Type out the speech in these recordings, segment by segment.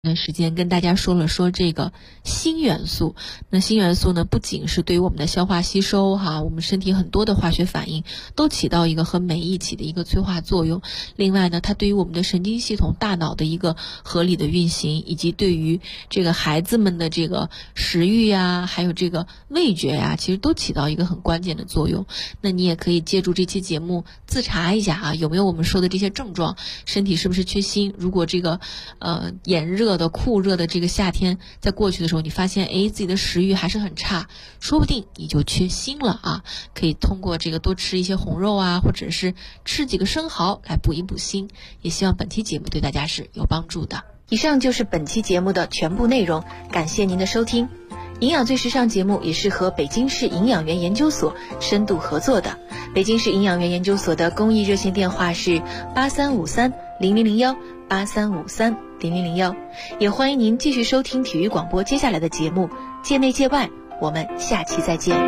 段时间跟大家说这个锌元素。那锌元素呢，不仅是对于我们的消化吸收我们身体很多的化学反应都起到一个和酶一起的一个催化作用。另外呢，它对于我们的神经系统、大脑的一个合理的运行，以及对于这个孩子们的这个食欲呀，还有这个味觉呀，其实都起到一个很关键的作用。那你也可以借助这期节目自查一下有没有我们说的这些症状，身体是不是缺锌。如果这个炎热的酷热的这个夏天在过去的时候，你发现自己的食欲还是很差，说不定你就缺锌了可以通过这个多吃一些红肉或者是吃几个生蚝来补一补锌。也希望本期节目对大家是有帮助的。以上就是本期节目的全部内容，感谢您的收听。营养最时尚节目也是和北京市营养员研究所深度合作的。北京市营养员研究所的公益热线电话是83530001 83530001，也欢迎您继续收听体育广播接下来的节目界内界外，我们下期再见。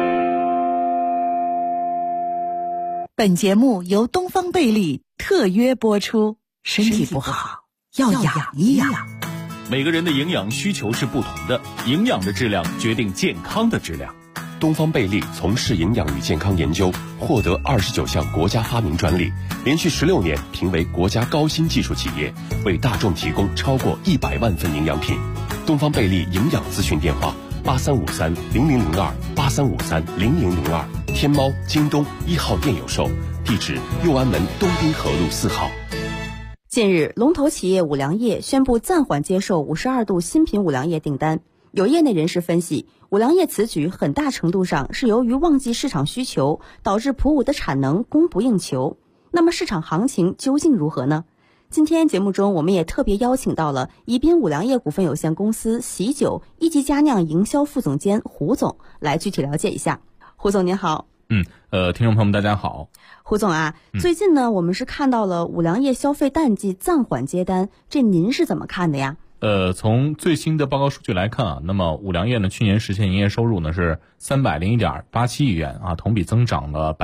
本节目由东方贝利特约播出。身体不好要养一养。 每个人的营养需求是不同的，营养的质量决定健康的质量。 东方贝利从事营养与健康研究，获得29项国家发明专利，连续16年评为国家高新技术企业，为大众提供超过100万份营养品。东方贝利营养咨询电话83530002 83530002，天猫、京东1号店有售，地址右安门东滨河路4号。 近日，龙头企业五粮液宣布暂缓接受52度新品五粮液订单。有业内人士分析，五粮液此举很大程度上是由于忘记市场需求，导致普五的产能供不应求。那么市场行情究竟如何呢？今天节目中，我们也特别邀请到了宜宾五粮液股份有限公司喜酒一级佳酿营销副总监胡总来具体了解一下。胡总您好。 听众朋友们大家好。 胡总最近呢，我们是看到了五粮液消费淡季暂缓接单，这您是怎么看的呀？ 从最新的报告数据来看那么五粮液呢去年实现营业收入呢是301.87亿元同比增长了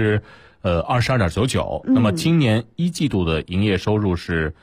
22.99%。那么今年一季度的营业收入是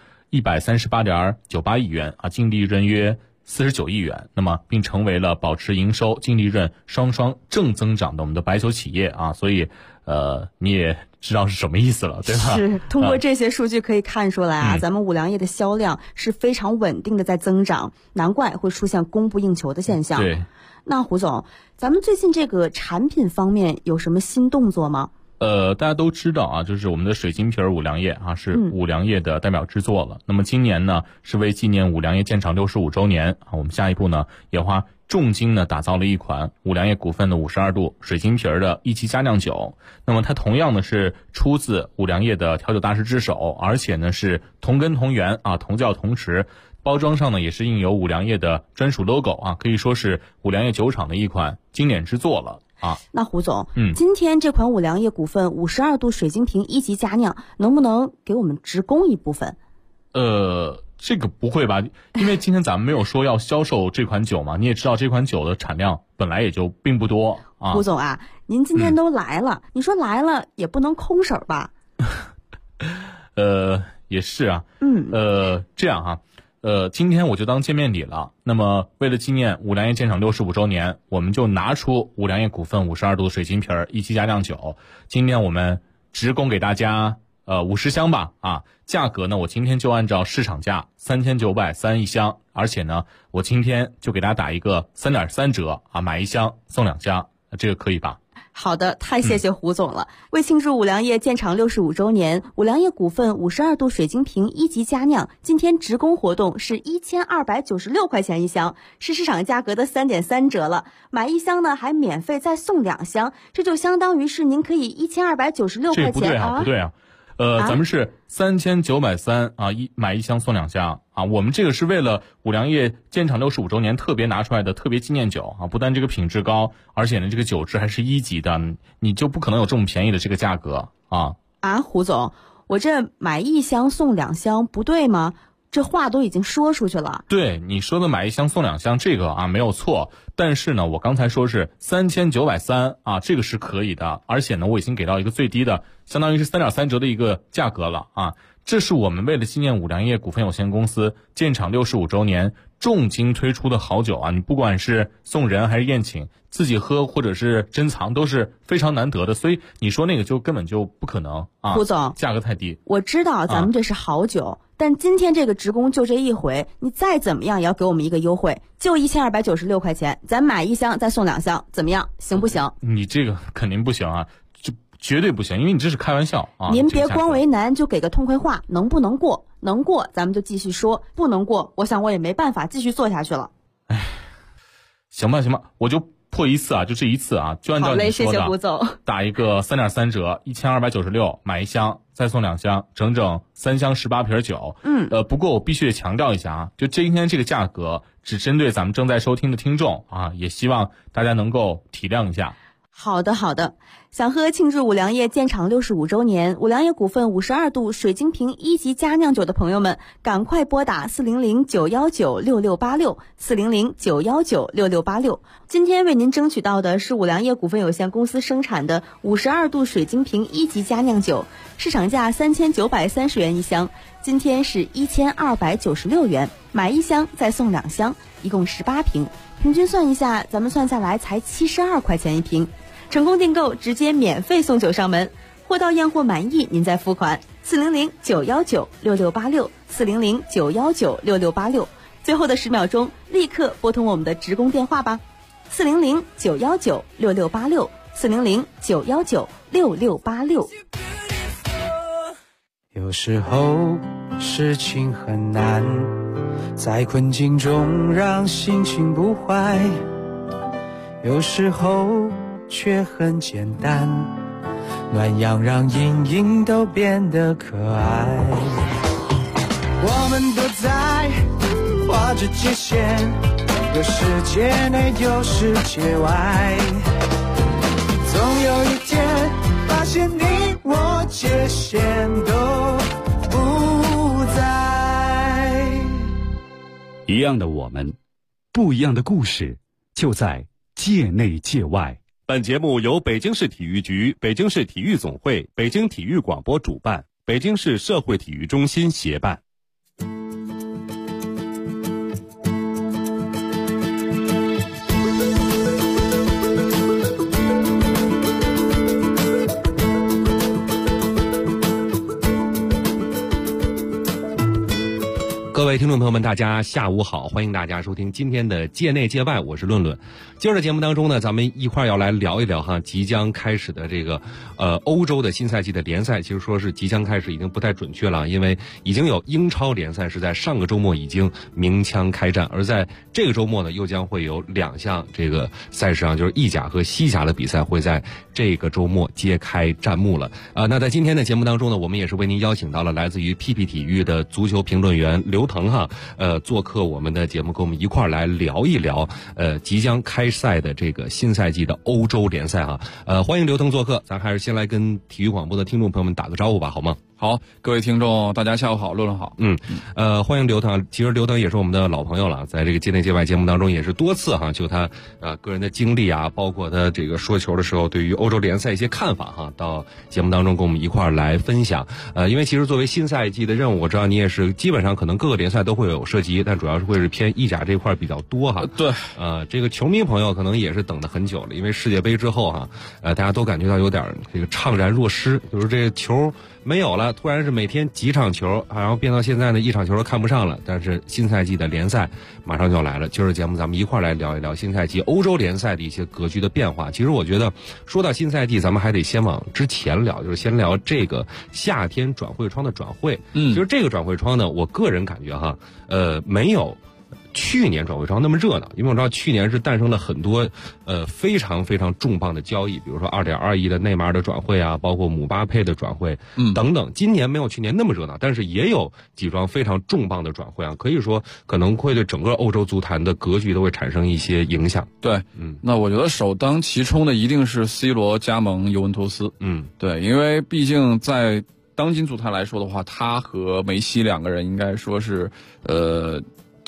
138.98亿元净利润约49亿元，那么并成为了保持营收、净利润双双正增长的我们的白酒企业所以你也知道是什么意思了，对吧？ 是，通过这些数据可以看出来咱们五粮液的销量是非常稳定的在增长，难怪会出现供不应求的现象。 对。 那胡总，咱们最近这个产品方面有什么新动作吗？ 大家都知道就是我们的水晶皮五粮液是五粮液的代表制作了。那么今年呢是为纪念五粮液建厂65周年我们下一步呢也花重金呢打造了一款五粮液股份的52度水晶皮的一级佳酿酒。那么它同样呢是出自五粮液的调酒大师之手，而且呢是同根同源同教同池，包装上呢也是印有五粮液的专属 logo 可以说是五粮液酒厂的一款经典之作了。 那胡总，今天这款五粮液股份52度水晶瓶一级佳酿能不能给我们直供一部分？ 这个不会吧，因为今天咱们没有说要销售这款酒嘛，你也知道这款酒的产量本来也就并不多胡总您今天都来了，你说来了也不能空手吧？ 也是这样今天我就当见面礼了。那么为了纪念五粮液建厂65周年，我们就拿出五粮液股份52度水晶皮一级佳酿酒，今天我们直供给大家50箱吧价格呢我今天就按照市场价3930一箱，而且呢我今天就给大家打一个3.3折买一箱送2箱，这个可以吧？ 好的，太谢谢胡总了。为庆祝五粮液建厂65周年，五粮液股份52度水晶瓶一级佳酿今天直供活动是1296块钱一箱，是市场价格的3.3折了。买一箱呢还免费再送2箱，这就相当于是您可以1296块钱。 这不对咱们是3930买一箱送2箱我们这个是为了五粮液建厂65周年特别拿出来的特别纪念酒不但这个品质高，而且呢这个酒质还是1级的，你就不可能有这么便宜的这个价格胡总，我这买一箱送2箱不对吗？这话都已经说出去了。 对，你说的买一箱送2箱这个没有错，但是呢我刚才说是3930这个是可以的，而且呢我已经给到一个最低的相当于是3.3折的一个价格了这是我们为了纪念五粮液股份有限公司建厂65周年重金推出的好酒啊！你不管是送人还是宴请，自己喝或者是珍藏都是非常难得的，所以你说那个就根本就不可能啊！ 胡总， 价格太低。 我知道咱们这是好酒，但今天这个职工就这一回，你再怎么样也要给我们一个优惠，就1296块钱，咱买1箱再送2箱，怎么样？行不行？ 你这个肯定不行啊！绝对不行，因为你这是开玩笑啊！ 您别光为难，就给个痛快话，能不能过？能过咱们就继续说，不能过，我想我也没办法继续做下去了。 哎，行吧，我就破一次啊，就这一次啊，就按照你说的， 好嘞，谢谢胡总， 打一个3.3折，1296买1箱再送2箱，整整3箱18瓶酒。不过我必须得强调一下啊，就今天这个价格只针对咱们正在收听的听众啊，也希望大家能够体谅一下。 好的，想喝庆祝五粮液建厂65周年，五粮液股份52度水晶瓶1级佳酿酒的朋友们，赶快拨打400-919-6686，400-919-6686。今天为您争取到的是五粮液股份有限公司生产的52度水晶瓶1级佳酿酒，市场价3930元1箱，今天是1296元，买1箱再送2箱，一共18瓶，平均算一下，咱们算下来才72块钱一瓶。成功订购直接免费送酒上门，货到验货满意您再付款。400-919-6686，400-919-6686。最后的10秒钟，立刻拨通我们的职工电话吧，400-919-6686，400-919-6686。 有时候事情很难，在困境中让心情不坏，有时候却很简单，暖阳让阴影都变得可爱。我们都在画着界限，有世界内有世界外，总有一天发现你我界限都不在。 一样的我们，不一样的故事，就在界内界外。 本节目由北京市体育局、北京市体育总会、北京体育广播主办，北京市社会体育中心协办。各位听众朋友们，大家下午好，欢迎大家收听今天的界内界外，我是论论。今儿的节目当中呢，咱们一块儿要来聊一聊即将开始的这个欧洲的新赛季的联赛。其实说是即将开始已经不太准确了，因为已经有英超联赛是在上个周末已经鸣枪开战，而在这个周末呢，又将会有2项这个赛事就是意甲和西甲的比赛会在这个周末揭开战幕了。那在今天的节目当中呢，我们也是为您邀请到了来自于 PP 体育的足球评论员刘腾做客我们的节目，跟我们一块儿来聊一聊即将开赛的这个新赛季的欧洲联赛欢迎刘腾做客，咱还是先来跟体育广播的听众朋友们打个招呼吧，好吗？ 好，各位听众大家下午好，论论好。 欢迎刘腾。其实刘腾也是我们的老朋友了，在这个界内界外节目当中也是多次就他个人的经历包括他这个说球的时候对于欧洲联赛一些看法到节目当中跟我们一块儿来分享。因为其实作为新赛季的任务，我知道你也是基本上可能各个联赛都会有涉及，但主要是会是偏意甲这块比较多对， 这个球迷朋友可能也是等得很久了，因为世界杯之后大家都感觉到有点这个怅然若失，就是这个球没有了，突然是每天几场球，然后变到现在呢一场球都看不上了。但是新赛季的联赛马上就要来了，今儿节目咱们一块儿来聊一聊新赛季欧洲联赛的一些格局的变化。其实我觉得说到新赛季，咱们还得先往之前聊，就是先聊这个夏天转会窗的转会。其实这个转会窗呢，我个人感觉没有去年转会窗那么热闹，因为我知道去年是诞生了很多非常非常重磅的交易，比如说2.2亿的内马尔的转会包括姆巴佩的转会等等。今年没有去年那么热闹，但是也有几桩非常重磅的转会可以说可能会对整个欧洲足坛的格局都会产生一些影响。 对，那我觉得首当其冲的一定是 C 罗加盟尤文图斯。对，因为毕竟在当今足坛来说的话，他和梅西2个人应该说是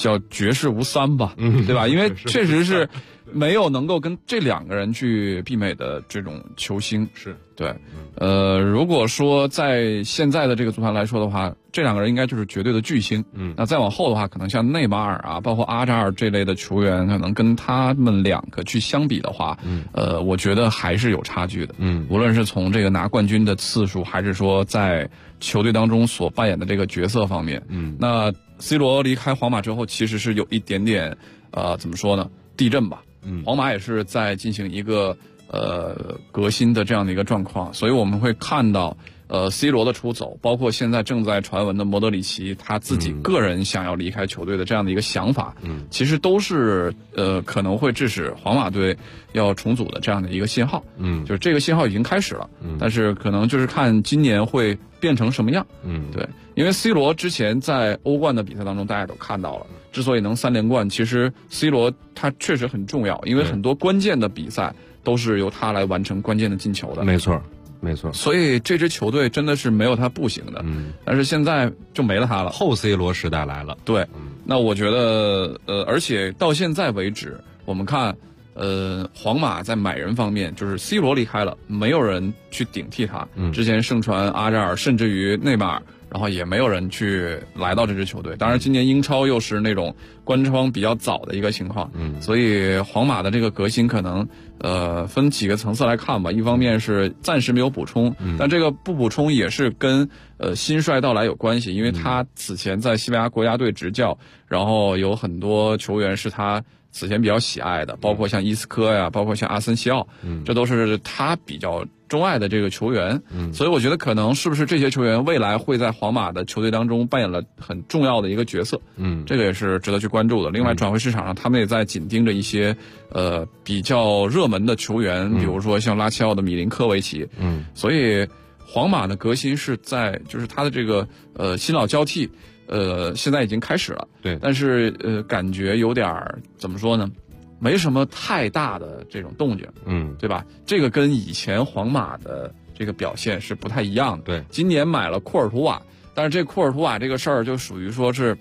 叫绝世无三吧，对吧？因为确实是没有能够跟这两个人去媲美的这种球星， 是对。如果说在现在的这个足坛来说的话，这两个人应该就是绝对的巨星。那再往后的话，可能像内马尔啊，包括阿扎尔这类的球员，可能跟他们两个去相比的话，我觉得还是有差距的。无论是从这个拿冠军的次数，还是说在球队当中所扮演的这个角色方面，那 C 罗离开皇马之后，其实是有一点点怎么说呢，地震吧。皇马也是在进行一个革新的这样的一个状况，所以我们会看到C 罗的出走，包括现在正在传闻的莫德里奇他自己个人想要离开球队的这样的一个想法，其实都是可能会致使皇马队要重组的这样的一个信号。就是这个信号已经开始了，但是可能就是看今年会变成什么样。对，因为 C 罗之前在欧冠的比赛当中大家都看到了，之所以能3连冠，其实 C 罗他确实很重要，因为很多关键的比赛都是由他来完成关键的进球的。 没错没错， 所以这支球队真的是没有他不行的。但是现在就没了他了， 后 C 罗时代来了。 对，那我觉得而且到现在为止，我们看皇马在买人方面，就是 C 罗离开了，没有人去顶替他。之前盛传阿扎尔，甚至于内马尔，然后也没有人去来到这支球队。当然，今年英超又是那种关窗比较早的一个情况，所以皇马的这个革新可能分几个层次来看吧。一方面是暂时没有补充，但这个不补充也是跟新帅到来有关系，因为他此前在西班牙国家队执教，然后有很多球员是他此前比较喜爱的，包括像伊斯科呀，包括像阿森西奥，这都是他比较钟爱的这个球员。所以我觉得可能是不是这些球员未来会在皇马的球队当中扮演了很重要的一个角色，这个也是值得去关注的。另外，转会市场上他们也在紧盯着一些比较热门的球员，比如说像拉齐奥的米林科维奇。所以皇马的革新是在就是他的这个新老交替。现在已经开始了， 对， 但是感觉有点怎么说呢，没什么太大的这种动静，对吧？这个跟以前皇马的这个表现是不太一样的。 对， 今年买了库尔图瓦，但是这库尔图瓦这个事儿就属于说是，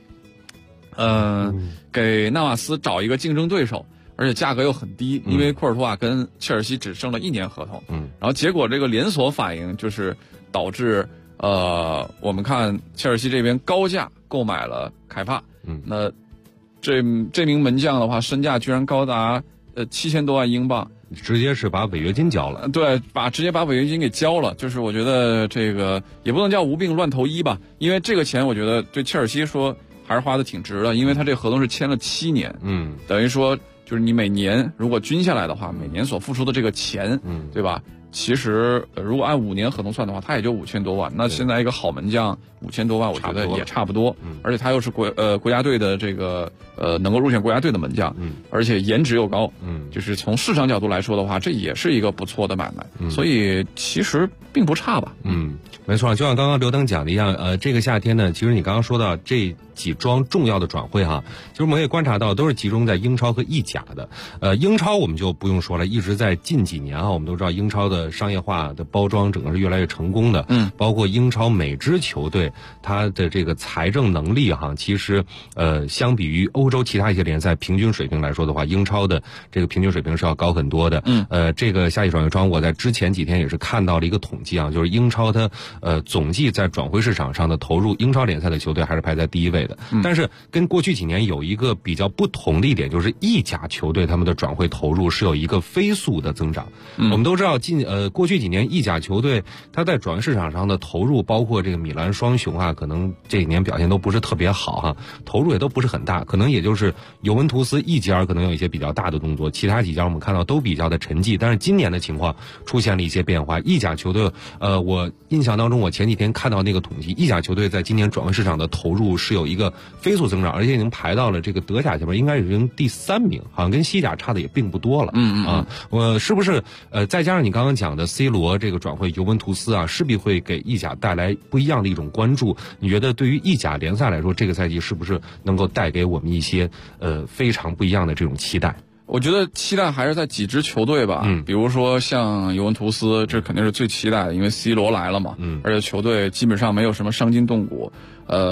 给纳瓦斯找一个竞争对手，而且价格又很低，因为库尔图瓦跟切尔西只剩了1年合同，然后结果这个连锁反应就是导致。我们看切尔西这边高价购买了凯帕，那这名门将的话，身价居然高达7000多万英镑， 直接是把违约金交了。 对，直接把违约金给交了。就是我觉得这个也不能叫无病乱投医吧，因为这个钱我觉得对切尔西说还是花的挺值的，因为他这个合同是签了7年，等于说就是你每年如果均下来的话，每年所付出的这个钱，对吧？其实如果按5年合同算的话，他也就5000多万。那现在一个好门将5000多万，我觉得也差不多。而且他又是国家队的这个能够入选国家队的门将，而且颜值又高，就是从市场角度来说的话，这也是一个不错的买卖。所以其实并不差吧。 没错，就像刚刚刘登讲的一样，这个夏天呢，其实你刚刚说到这几桩重要的转会哈，其实我们可以观察到都是集中在英超和意甲的。英超我们就不用说了，一直在近几年我们都知道英超的商业化的包装整个是越来越成功的。包括英超每支球队它的这个财政能力其实相比于欧洲其他一些联赛平均水平来说的话，英超的这个平均水平是要高很多的。这个夏季转会窗我在之前几天也是看到了一个统计就是英超它总计在转会市场上的投入，英超联赛的球队还是排在第1位的。但是跟过去几年有一个比较不同的一点，就是意甲球队他们的转会投入是有一个飞速的增长。我们都知道过去几年意甲球队他在转会市场上的投入，包括这个米兰双雄可能这几年表现都不是特别好投入也都不是很大，可能也就是尤文图斯一家可能有一些比较大的动作，其他几家我们看到都比较的沉寂。但是今年的情况出现了一些变化，意甲球队我印象当中我前几天看到那个统计，意甲球队在今年转会市场的投入是有一个飞速增长，而且已经排到了这个德甲前面，应该已经第3名，好像跟西甲差的也并不多了。我是不是再加上你刚刚讲的 C 罗这个转会尤文图斯势必会给意甲带来不一样的一种关注。你觉得对于意甲联赛来说，这个赛季是不是能够带给我们一些非常不一样的这种期待？ 我觉得期待还是在几支球队吧，比如说像尤文图斯，这肯定是最期待的，因为 C 罗来了嘛，而且球队基本上没有什么伤筋动骨。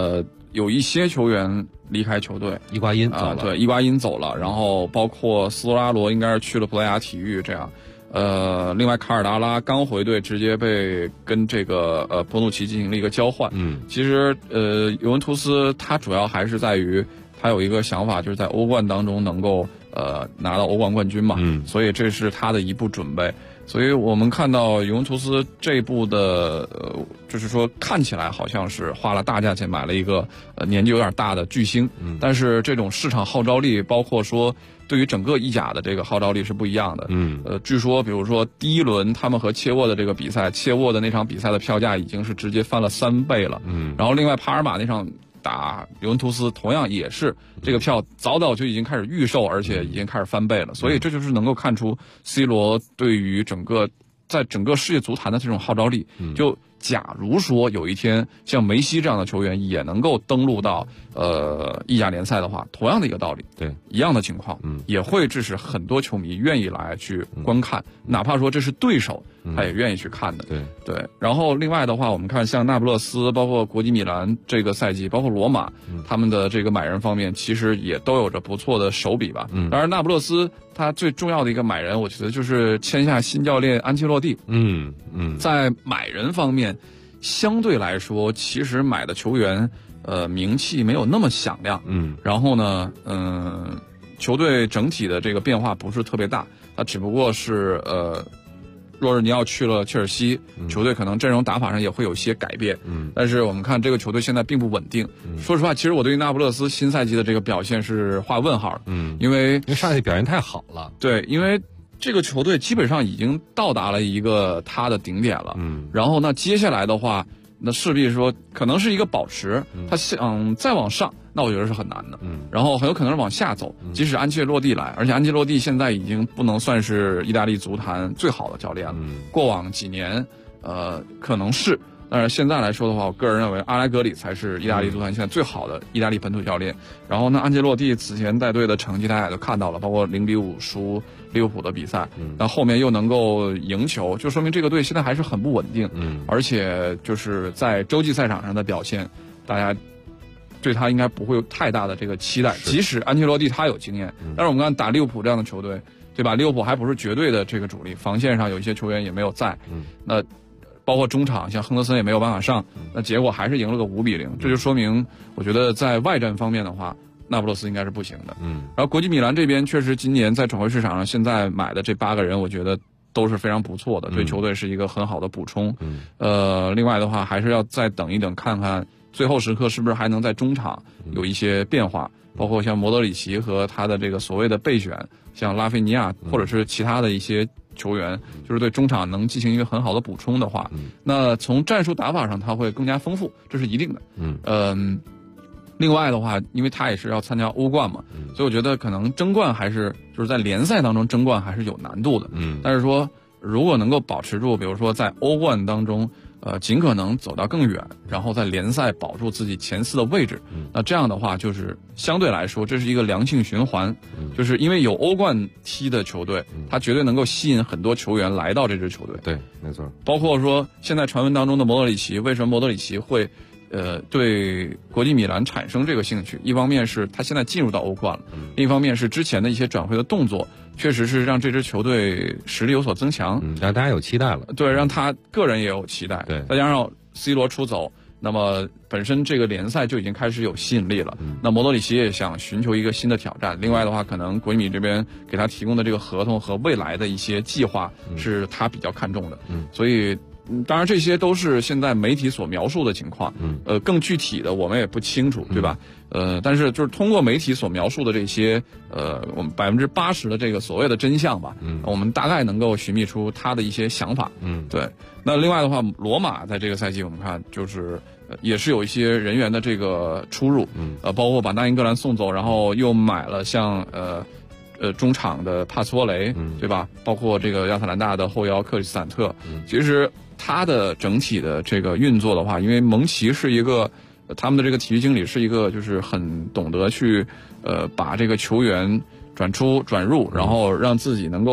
有一些球员离开球队， 伊瓜因走了， 对，伊瓜因走了，然后包括斯托拉罗应该是去了葡萄牙体育这样。另外卡尔达拉刚回队，直接被跟这个博努奇进行了一个交换。其实尤文图斯他主要还是在于他有一个想法，就是在欧冠当中能够拿到欧冠冠军嘛。所以这是他的一步准备。所以我们看到尤文图斯这一步的就是说看起来好像是花了大价钱买了一个年纪有点大的巨星，但是这种市场号召力，包括说对于整个意甲的这个号召力是不一样的。据说比如说第一轮他们和切沃的这个比赛，切沃的那场比赛的票价已经是直接翻了3倍了。然后另外帕尔马那场打尤文图斯同样也是这个票早早就已经开始预售，而且已经开始翻倍了。所以这就是能够看出 C 罗对于在整个世界足坛的这种号召力。就假如说有一天像梅西这样的球员也能够登陆到意甲联赛的话，同样的一个道理， 对， 一样的情况，也会致使很多球迷愿意来去观看，哪怕说这是对手，他也愿意去看的。对。然后另外的话，我们看像那不勒斯，包括国际米兰这个赛季，包括罗马，他们的这个买人方面其实也都有着不错的手笔吧。当然那不勒斯他最重要的一个买人，我觉得就是签下新教练安切洛蒂。在买人方面，相对来说，其实买的球员，名气没有那么响亮。然后呢，球队整体的这个变化不是特别大，它只不过是若日尼奥去了切尔西，球队可能阵容打法上也会有一些改变。但是我们看这个球队现在并不稳定。说实话，其实我对于那不勒斯新赛季的这个表现是画问号。因为上赛季表现太好了。 对，因为这个球队基本上已经到达了一个它的顶点了。然后呢，接下来的话，那势必说可能是一个保持，他想再往上，那我觉得是很难的。然后很有可能是往下走，即使安切洛蒂来，而且安切洛蒂现在已经不能算是意大利足坛最好的教练了。过往几年，可能是。但是现在来说的话，我个人认为阿莱格里才是意大利足坛现在最好的意大利本土教练。然后呢，安切洛蒂此前带队的成绩大家也都看到了，包括0-5输利物浦的比赛，但后面又能够赢球，就说明这个队现在还是很不稳定。而且就是在洲际赛场上的表现，大家对他应该不会有太大的这个期待。即使安切洛蒂他有经验，但是我们看打利物浦这样的球队，对吧？利物浦还不是绝对的这个主力，防线上有一些球员也没有在。那包括中场像亨德森也没有办法上，那结果还是赢了个5-0，这就说明我觉得在外战方面的话，那不勒斯应该是不行的。然后国际米兰这边确实今年在转会市场上现在买的这8个人，我觉得都是非常不错的，对球队是一个很好的补充。另外的话还是要再等一等，看看最后时刻是不是还能在中场有一些变化，包括像莫德里奇和他的这个所谓的备选，像拉菲尼亚或者是其他的一些球员，就是对中场能进行一个很好的补充的话，那从战术打法上它会更加丰富，这是一定的。另外的话，因为他也是要参加欧冠嘛，所以我觉得可能争冠还是就是在联赛当中争冠还是有难度的。但是说如果能够保持住，比如说在欧冠当中尽可能走到更远，然后在联赛保住自己前4的位置，那这样的话就是相对来说这是一个良性循环。就是因为有欧冠踢的球队，他绝对能够吸引很多球员来到这支球队。 对，没错。 包括说现在传闻当中的莫德里奇，为什么莫德里奇会对国际米兰产生这个兴趣？一方面是他现在进入到欧冠了，另一方面是之前的一些转会的动作确实是让这支球队实力有所增强， 让大家有期待了。 对，让他个人也有期待。 对， 再加上 C 罗出走，那么本身这个联赛就已经开始有吸引力了。那莫德里奇也想寻求一个新的挑战。另外的话，可能国米这边给他提供的这个合同和未来的一些计划是他比较看重的。所以当然这些都是现在媒体所描述的情况。更具体的我们也不清楚，对吧？但是就是通过媒体所描述的这些我们80%的这个所谓的真相吧，我们大概能够寻觅出他的一些想法。对。那另外的话，罗马在这个赛季我们看就是也是有一些人员的这个出入，包括把纳英格兰送走，然后又买了像中场的帕斯沃雷，对吧？包括这个亚特兰大的后腰克里斯坦特。其实他的整体的这个运作的话，因为蒙奇是一个他们的这个体育经理是一个就是很懂得去把这个球员转出转入，然后让自己能够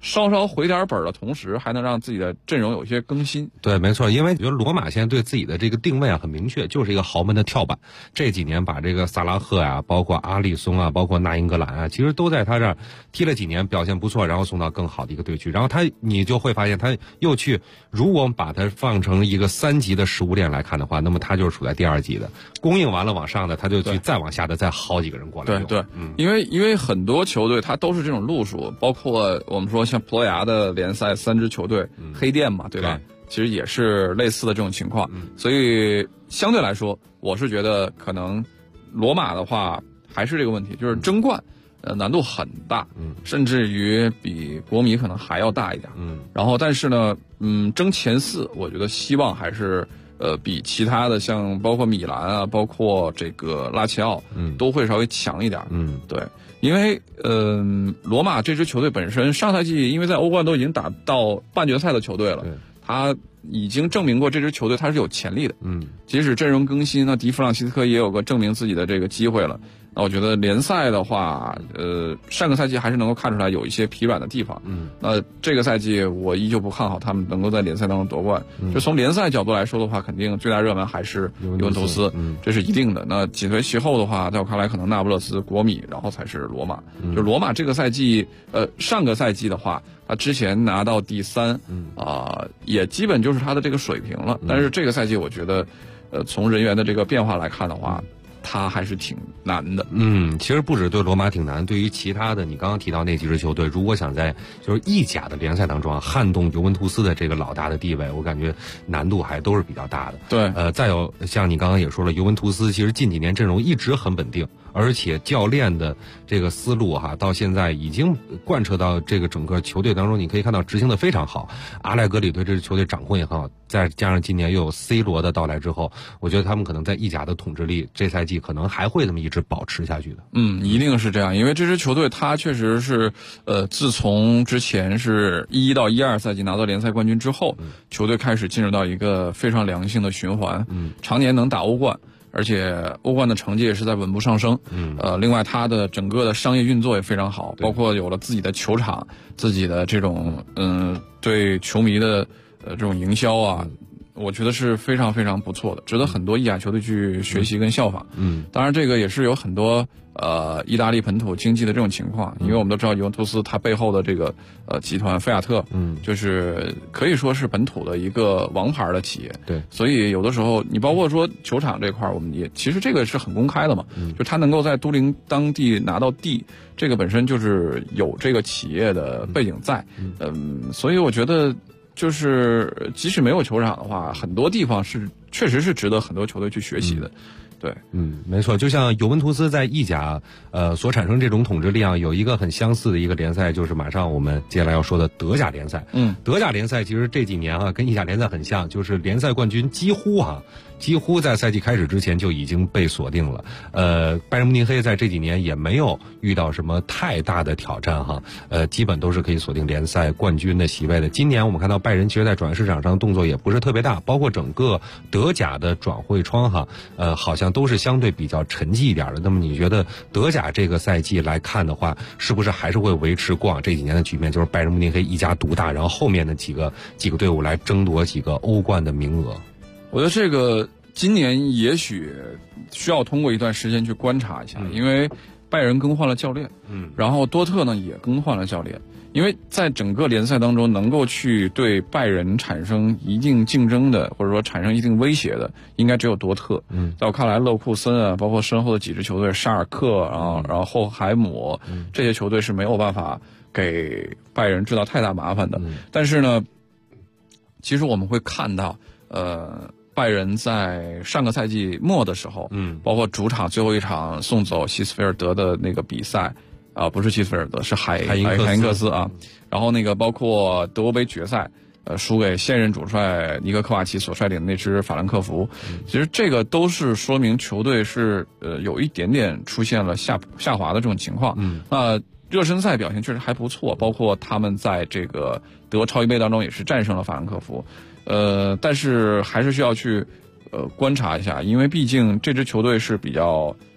稍稍回点本的同时，还能让自己的阵容有一些更新。 对，没错，因为我觉得罗马现在对自己的这个定位啊很明确，就是一个豪门的跳板。这几年把这个萨拉赫啊，包括阿里松啊，包括纳英格兰啊，其实都在他这儿踢了几年，表现不错，然后送到更好的一个队去。然后你就会发现他又去，如果我们把它放成一个3级的食物链来看的话，那么他就是处在第2级的，供应完了往上的，他就去再往下的再薅几个人过来用。 对，因为很多球队他都是这种路数，包括我们说像葡萄牙的联赛3支球队，黑店嘛，对吧？其实也是类似的这种情况。所以相对来说，我是觉得可能罗马的话还是这个问题，就是争冠难度很大，甚至于比国米可能还要大一点。然后但是呢，争前4，我觉得希望还是比其他的像包括米兰啊，包括这个拉齐奥，都会稍微强一点。对。因为罗马这支球队本身上赛季因为在欧冠都已经打到半决赛的球队了，他已经证明过这支球队他是有潜力的。即使阵容更新，那迪弗朗西斯科也有个证明自己的这个机会了。那我觉得联赛的话，上个赛季还是能够看出来有一些疲软的地方。那这个赛季我依旧不看好他们能够在联赛当中夺冠。就从联赛角度来说的话，肯定最大热门还是尤文图斯，这是一定的。那紧随其后的话，在我看来，可能那不勒斯、国米，然后才是罗马。就罗马这个赛季，上个赛季的话，他之前拿到第3，也基本就是他的这个水平了。但是这个赛季，我觉得，从人员的这个变化来看的话，他还是挺难的。 其实不止对罗马挺难，对于其他的你刚刚提到那几支球队，如果想在就是意甲的联赛当中撼动尤文图斯的这个老大的地位，我感觉难度还都是比较大的。 对， 再有像你刚刚也说了，尤文图斯其实近几年阵容一直很稳定，而且教练的这个思路到现在已经贯彻到这个整个球队当中，你可以看到执行的非常好。阿莱格里对这支球队掌控也很好，再加上今年又有 C 罗的到来之后，我觉得他们可能在意甲的统治力这赛季可能还会这么一直保持下去的。 一定是这样，因为这支球队它确实是自从之前是11到12赛季拿到联赛冠军之后，球队开始进入到一个非常良性的循环，常年能打欧冠。而且欧冠的成绩也是在稳步上升。另外它的整个的商业运作也非常好，包括有了自己的球场，自己的这种对球迷的这种营销啊，我觉得是非常非常不错的，值得很多意甲球队去学习跟效仿。当然这个也是有很多意大利本土经济的这种情况，因为我们都知道尤文图斯它背后的这个集团菲亚特，就是可以说是本土的一个王牌的企业。 对， 所以有的时候你包括说球场这块，我们也其实这个是很公开的嘛，就他能够在都灵当地拿到地，这个本身就是有这个企业的背景在。所以我觉得就是即使没有球场的话，很多地方是确实是值得很多球队去学习的。对， 没错，就像尤文图斯在意甲所产生这种统治力有一个很相似的一个联赛，就是马上我们接下来要说的德甲联赛。德甲联赛其实这几年跟意甲联赛很像，就是联赛冠军几乎在赛季开始之前就已经被锁定了。拜仁慕尼黑在这几年也没有遇到什么太大的挑战基本都是可以锁定联赛冠军的席位的。今年我们看到拜仁其实在转会市场上动作也不是特别大，包括整个德甲的转会窗好像都是相对比较沉寂一点的。那么你觉得德甲这个赛季来看的话，是不是还是会维持过往这几年的局面，就是拜仁慕尼黑一家独大，然后后面的几个队伍来争夺几个欧冠的名额？ 我觉得这个今年也许需要通过一段时间去观察一下，因为拜仁更换了教练，然后多特呢也更换了教练。因为在整个联赛当中，能够去对拜仁产生一定竞争的，或者说产生一定威胁的，应该只有多特。在我看来，勒库森包括身后的几支球队，沙尔克，然后后海姆，这些球队是没有办法给拜仁制造太大麻烦的。但是呢，其实我们会看到，拜仁在上个赛季末的时候，包括主场最后一场送走希斯菲尔德的那个比赛。不是希斯菲尔德，是海因克斯然后那个包括德国杯决赛，输给现任主帅尼克科瓦奇所率领的那支法兰克福。其实这个都是说明球队是有一点点出现了下滑的这种情况。那热身赛表现确实还不错，包括他们在这个德国超级杯当中也是战胜了法兰克福。但是还是需要去观察一下，因为毕竟这支球队是比较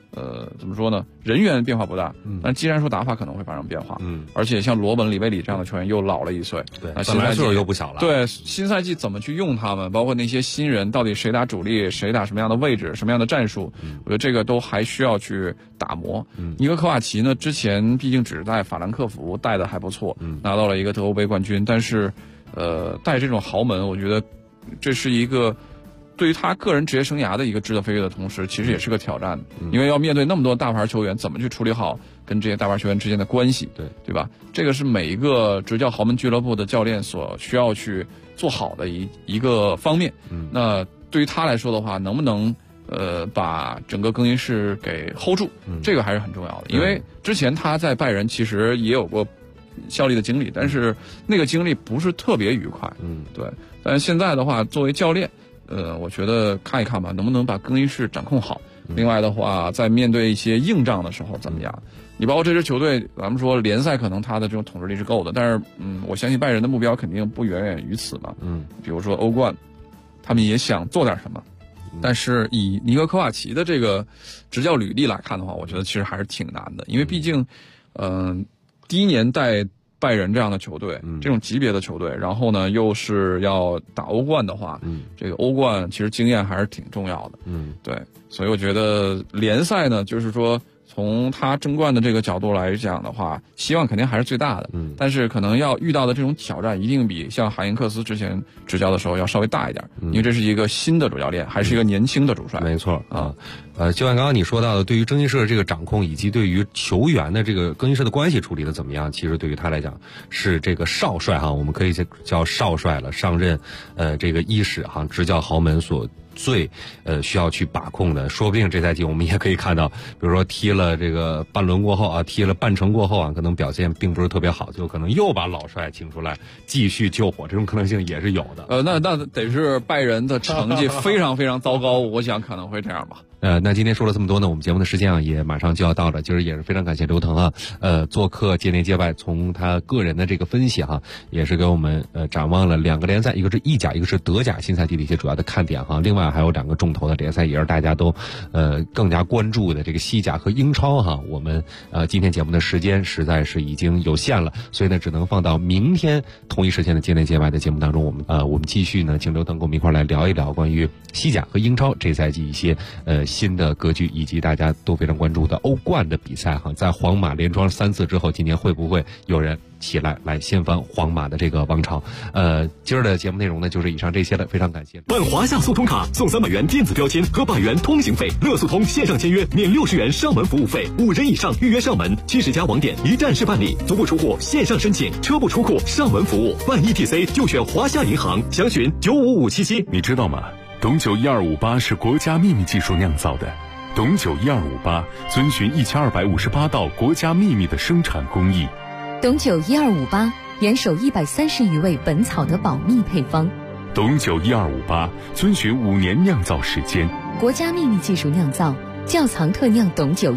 怎么说呢？人员变化不大，但是技战术打法可能会发生变化。而且像罗本、里贝里这样的球员又老了1岁， 对，本来岁数又不小了。 对，新赛季怎么去用他们，包括那些新人到底谁打主力，谁打什么样的位置，什么样的战术，我觉得这个都还需要去打磨。尼科科瓦奇呢，之前毕竟只是在法兰克福带的还不错，拿到了一个德欧杯冠军，但是带这种豪门，我觉得这是一个对于他个人职业生涯的一个质的飞跃的同时，其实也是个挑战，因为要面对那么多大牌球员，怎么去处理好跟这些大牌球员之间的关系，对吧？这个是每一个执教豪门俱乐部的教练所需要去做好的一个方面。那对于他来说的话，能不能把整个更衣室给 hold 住，这个还是很重要的。因为之前他在拜仁其实也有过效力的经历，但是那个经历不是特别愉快，对。但是现在的话，作为教练，我觉得看一看吧，能不能把更衣室掌控好。另外的话，在面对一些硬仗的时候怎么样？你包括这支球队，咱们说联赛可能他的这种统治力是够的，但是我相信拜仁的目标肯定不远远于此嘛。比如说欧冠，他们也想做点什么。但是以尼科科瓦奇的这个执教履历来看的话，我觉得其实还是挺难的，因为毕竟，第一年带拜仁这样的球队，这种级别的球队，然后呢又是要打欧冠的话，这个欧冠其实经验还是挺重要的，对，所以我觉得联赛呢，就是说从他争冠的这个角度来讲的话，希望肯定还是最大的，但是可能要遇到的这种挑战一定比像海因克斯之前执教的时候要稍微大一点，因为这是一个新的主教练，还是一个年轻的主帅。 没错啊。就像刚刚你说到的，对于更衣室的这个掌控，以及对于球员的这个更衣室的关系处理的怎么样，其实对于他来讲是这个少帅哈，我们可以叫少帅了，上任这个伊始哈执教豪门所最需要去把控的。说不定这赛季我们也可以看到，比如说踢了这个半轮过后啊，踢了半程过后啊，可能表现并不是特别好，就可能又把老帅请出来继续救火，这种可能性也是有的。 那得是拜仁的成绩非常非常糟糕，我想可能会这样吧。 那今天说了这么多呢，我们节目的时间啊也马上就要到了。今儿也是非常感谢刘腾啊，做客界内界外，从他个人的这个分析哈，也是给我们展望了2个联赛，一个是意甲，一个是德甲新赛季的一些主要的看点哈。另外还有2个重头的联赛，也是大家都更加关注的这个西甲和英超哈。我们今天节目的时间实在是已经有限了，所以呢只能放到明天同一时间的界内界外的节目当中，我们继续呢请刘腾跟我们一块来聊一聊关于西甲和英超这赛季一些新的格局，以及大家都非常关注的欧冠的比赛哈。在皇马连庄3次之后，今年会不会有人起来掀翻皇马的这个王朝？今儿的节目内容呢就是以上这些了，非常感谢。 办华夏速通卡送300元电子标签和100元通行费，乐速通线上签约免60元上门服务费，5人以上预约上门，70家网点一站式办理，足不出户线上申请，车不出库上门服务，办 ETC 就选华夏银行，详询95577。 你知道吗？董酒1258是国家秘密技术酿造的。董酒1258遵循1258道国家秘密的生产工艺。 董酒1258严守130余味本草的保密配方。 董酒1258遵循5年酿造时间， 国家秘密技术酿造，窖藏特酿董酒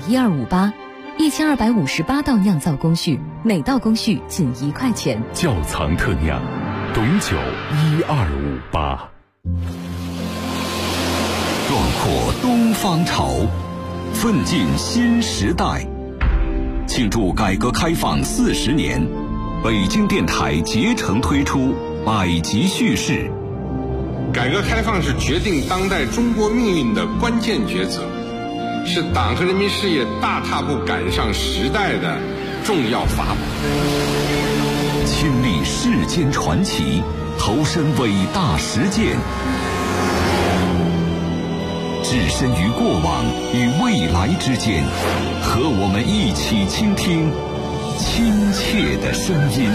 1258，1258道酿造工序，每道工序仅1块钱。 窖藏特酿，董酒1258。 壮阔东方潮，奋进新时代。庆祝改革开放40年，北京电台竭诚推出百集叙事。 改革开放是决定当代中国命运的关键抉择，是党和人民事业大踏步赶上时代的重要法宝。 亲历世间传奇，投身伟大实践，置身于过往与未来之间，和我们一起倾听亲切的声音。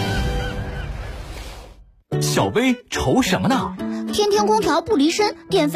小薇愁什么呢？ 天天空调不离身，电费